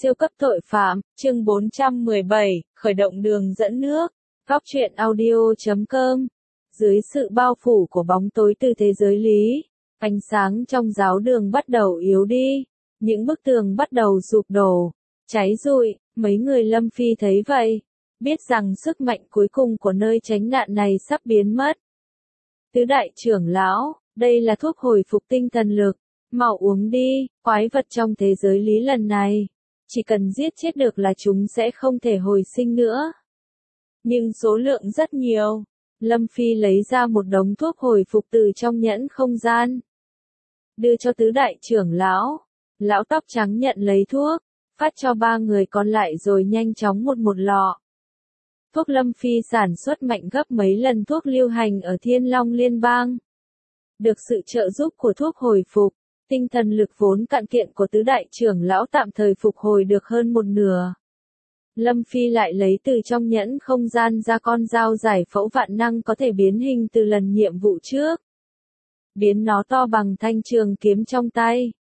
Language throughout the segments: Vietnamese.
Siêu cấp tội phạm, chương 417, khởi động đường dẫn nước. Góc truyện audio.com. Dưới sự bao phủ của bóng tối từ thế giới lý, ánh sáng trong giáo đường bắt đầu yếu đi, những bức tường bắt đầu sụp đổ, cháy rụi, mấy người Lâm Phi thấy vậy, biết rằng sức mạnh cuối cùng của nơi tránh nạn này sắp biến mất. Tứ đại trưởng lão, đây là thuốc hồi phục tinh thần lực, mau uống đi, quái vật trong thế giới lý lần này. Chỉ cần giết chết được là chúng sẽ không thể hồi sinh nữa. Nhưng số lượng rất nhiều. Lâm Phi lấy ra một đống thuốc hồi phục từ trong nhẫn không gian. Đưa cho tứ đại trưởng lão. Lão tóc trắng nhận lấy thuốc, phát cho ba người còn lại rồi nhanh chóng một lọ. Thuốc Lâm Phi sản xuất mạnh gấp mấy lần thuốc lưu hành ở Thiên Long Liên bang. Được sự trợ giúp của thuốc hồi phục, tinh thần lực vốn cạn kiện của tứ đại trưởng lão tạm thời phục hồi được hơn một nửa. Lâm Phi lại lấy từ trong nhẫn không gian ra con dao giải phẫu vạn năng có thể biến hình từ lần nhiệm vụ trước. Biến nó to bằng thanh trường kiếm trong tay.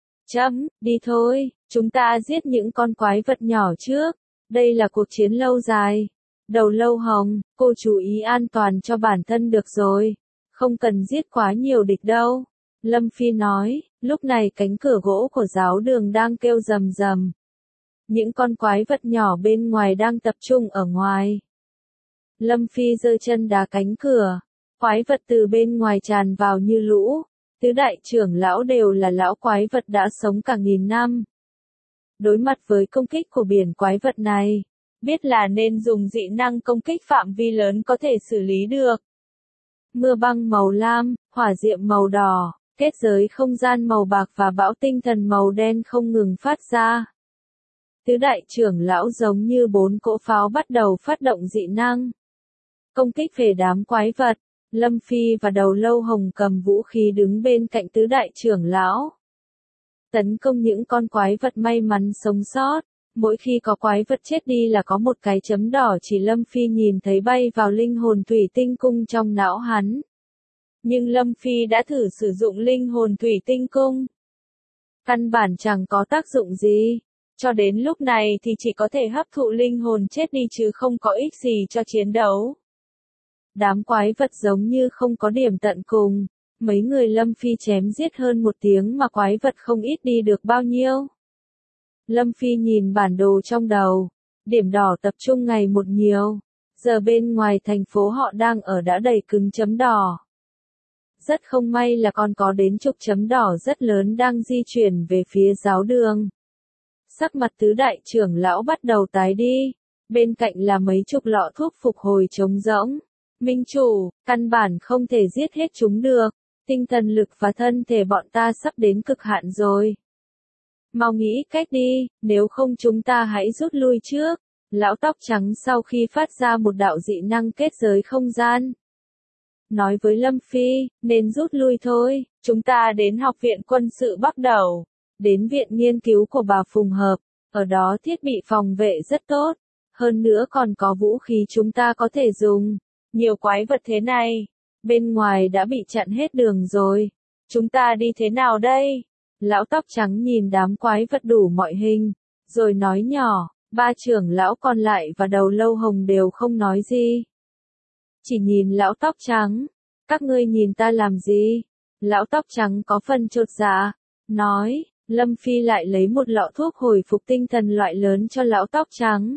Đi thôi, chúng ta giết những con quái vật nhỏ trước. Đây là cuộc chiến lâu dài. Đầu lâu hồng, cô chú ý an toàn cho bản thân được rồi. Không cần giết quá nhiều địch đâu. Lâm Phi nói, lúc này cánh cửa gỗ của giáo đường đang kêu rầm rầm. Những con quái vật nhỏ bên ngoài đang tập trung ở ngoài. Lâm Phi giơ chân đá cánh cửa. Quái vật từ bên ngoài tràn vào như lũ. Tứ đại trưởng lão đều là lão quái vật đã sống cả nghìn năm. Đối mặt với công kích của biển quái vật này, biết là nên dùng dị năng công kích phạm vi lớn có thể xử lý được. Mưa băng màu lam, hỏa diệm màu đỏ, kết giới không gian màu bạc và bão tinh thần màu đen không ngừng phát ra. Tứ đại trưởng lão giống như 4 cỗ pháo bắt đầu phát động dị năng. Công kích về đám quái vật, Lâm Phi và đầu lâu hồng cầm vũ khí đứng bên cạnh tứ đại trưởng lão. Tấn công những con quái vật may mắn sống sót. Mỗi khi có quái vật chết đi là có một cái chấm đỏ chỉ Lâm Phi nhìn thấy bay vào linh hồn thủy tinh cung trong não hắn. Nhưng Lâm Phi đã thử sử dụng linh hồn thủy tinh cung. Căn bản chẳng có tác dụng gì. Cho đến lúc này thì chỉ có thể hấp thụ linh hồn chết đi chứ không có ích gì cho chiến đấu. Đám quái vật giống như không có điểm tận cùng. Mấy người Lâm Phi chém giết hơn 1 tiếng mà quái vật không ít đi được bao nhiêu. Lâm Phi nhìn bản đồ trong đầu, điểm đỏ tập trung ngày một nhiều, giờ bên ngoài thành phố họ đang ở đã đầy cứng chấm đỏ. Rất không may là còn có đến chục chấm đỏ rất lớn đang di chuyển về phía giáo đường. Sắc mặt tứ đại trưởng lão bắt đầu tái đi, bên cạnh là mấy chục lọ thuốc phục hồi trống rỗng. Minh chủ, căn bản không thể giết hết chúng được, tinh thần lực và thân thể bọn ta sắp đến cực hạn rồi. Mau nghĩ cách đi, nếu không chúng ta hãy rút lui trước. Lão tóc trắng sau khi phát ra một đạo dị năng kết giới không gian. Nói với Lâm Phi, nên rút lui thôi, chúng ta đến học viện quân sự bắt đầu. Đến viện nghiên cứu của bà Phùng Hợp, ở đó thiết bị phòng vệ rất tốt. Hơn nữa còn có vũ khí chúng ta có thể dùng. Nhiều quái vật thế này, bên ngoài đã bị chặn hết đường rồi. Chúng ta đi thế nào đây? Lão tóc trắng nhìn đám quái vật đủ mọi hình, rồi nói nhỏ, 3 trưởng lão còn lại và đầu lâu hồng đều không nói gì. Chỉ nhìn lão tóc trắng, các ngươi nhìn ta làm gì? Lão tóc trắng có phần chột dạ, nói, Lâm Phi lại lấy một lọ thuốc hồi phục tinh thần loại lớn cho lão tóc trắng.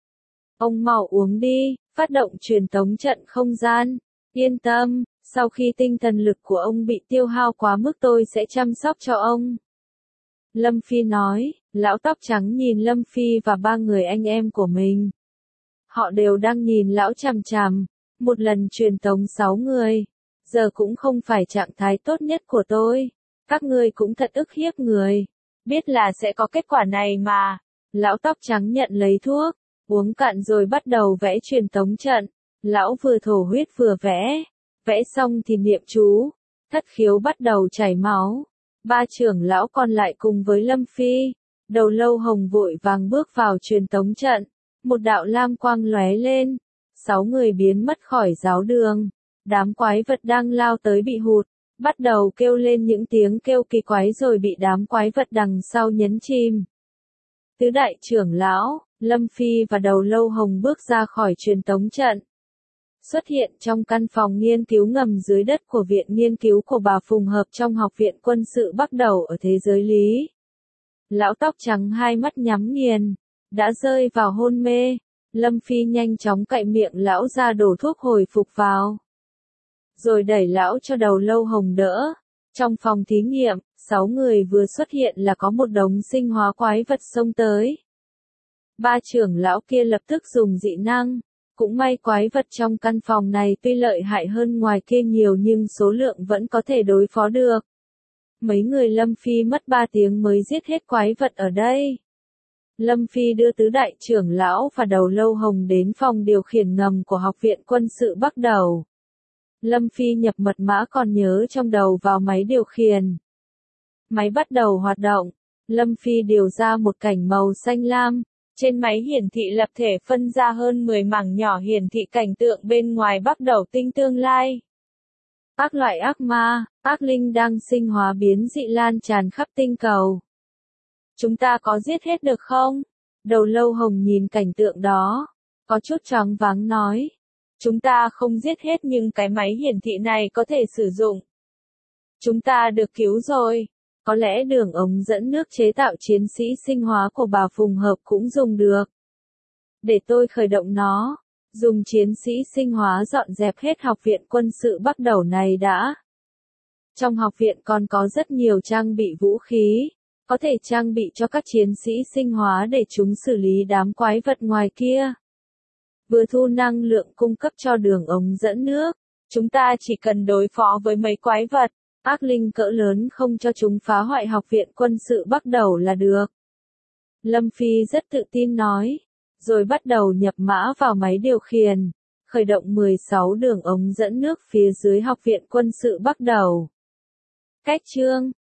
Ông mau uống đi, phát động truyền tống trận không gian, yên tâm. Sau khi tinh thần lực của ông bị tiêu hao quá mức tôi sẽ chăm sóc cho ông. Lâm Phi nói, lão tóc trắng nhìn Lâm Phi và 3 người anh em của mình. Họ đều đang nhìn lão chằm chằm, một lần truyền tống 6 người. Giờ cũng không phải trạng thái tốt nhất của tôi. Các ngươi cũng thật ức hiếp người. Biết là sẽ có kết quả này mà. Lão tóc trắng nhận lấy thuốc, uống cạn rồi bắt đầu vẽ truyền tống trận. Lão vừa thổ huyết vừa vẽ. Vẽ xong thì niệm chú, thất khiếu bắt đầu chảy máu. 3 trưởng lão còn lại cùng với Lâm Phi, đầu lâu hồng vội vàng bước vào truyền tống trận. Một đạo lam quang lóe lên, 6 người biến mất khỏi giáo đường. Đám quái vật đang lao tới bị hụt, bắt đầu kêu lên những tiếng kêu kỳ quái rồi bị đám quái vật đằng sau nhấn chìm. Tứ đại trưởng lão, Lâm Phi và Đầu Lâu Hồng bước ra khỏi truyền tống trận. Xuất hiện trong căn phòng nghiên cứu ngầm dưới đất của Viện Nghiên cứu của bà Phùng Hợp trong Học viện Quân sự Bắc Đầu ở thế giới lý. Lão tóc trắng hai mắt nhắm nghiền, đã rơi vào hôn mê. Lâm Phi nhanh chóng cạy miệng lão ra đổ thuốc hồi phục vào. Rồi đẩy lão cho Đầu Lâu Hồng đỡ. Trong phòng thí nghiệm, 6 người vừa xuất hiện là có một đống sinh hóa quái vật xông tới. Ba trưởng lão kia lập tức dùng dị năng. Cũng may quái vật trong căn phòng này tuy lợi hại hơn ngoài kia nhiều nhưng số lượng vẫn có thể đối phó được. Mấy người Lâm Phi mất 3 tiếng mới giết hết quái vật ở đây. Lâm Phi đưa tứ đại trưởng lão và Đầu Lâu Hồng đến phòng điều khiển ngầm của Học viện Quân sự Bắc Đầu. Lâm Phi nhập mật mã còn nhớ trong đầu vào máy điều khiển. Máy bắt đầu hoạt động. Lâm Phi điều ra một cảnh màu xanh lam. Trên máy hiển thị lập thể phân ra hơn 10 mảng nhỏ hiển thị cảnh tượng bên ngoài Bắc Đầu tinh tương lai. Các loại ác ma, ác linh đang sinh hóa biến dị lan tràn khắp tinh cầu. Chúng ta có giết hết được không? Đầu Lâu Hồng nhìn cảnh tượng đó, có chút choáng váng nói. Chúng ta không giết hết nhưng cái máy hiển thị này có thể sử dụng. Chúng ta được cứu rồi. Có lẽ đường ống dẫn nước chế tạo chiến sĩ sinh hóa của bà Phùng Hợp cũng dùng được. Để tôi khởi động nó, dùng chiến sĩ sinh hóa dọn dẹp hết Học viện Quân sự Bắc Đầu này đã. Trong học viện còn có rất nhiều trang bị vũ khí, có thể trang bị cho các chiến sĩ sinh hóa để chúng xử lý đám quái vật ngoài kia. Vừa thu năng lượng cung cấp cho đường ống dẫn nước, chúng ta chỉ cần đối phó với mấy quái vật. Ác linh cỡ lớn không cho chúng phá hoại Học viện Quân sự Bắc Đầu là được. Lâm Phi rất tự tin nói, rồi bắt đầu nhập mã vào máy điều khiển, khởi động 16 đường ống dẫn nước phía dưới Học viện Quân sự Bắc Đầu. Cách chương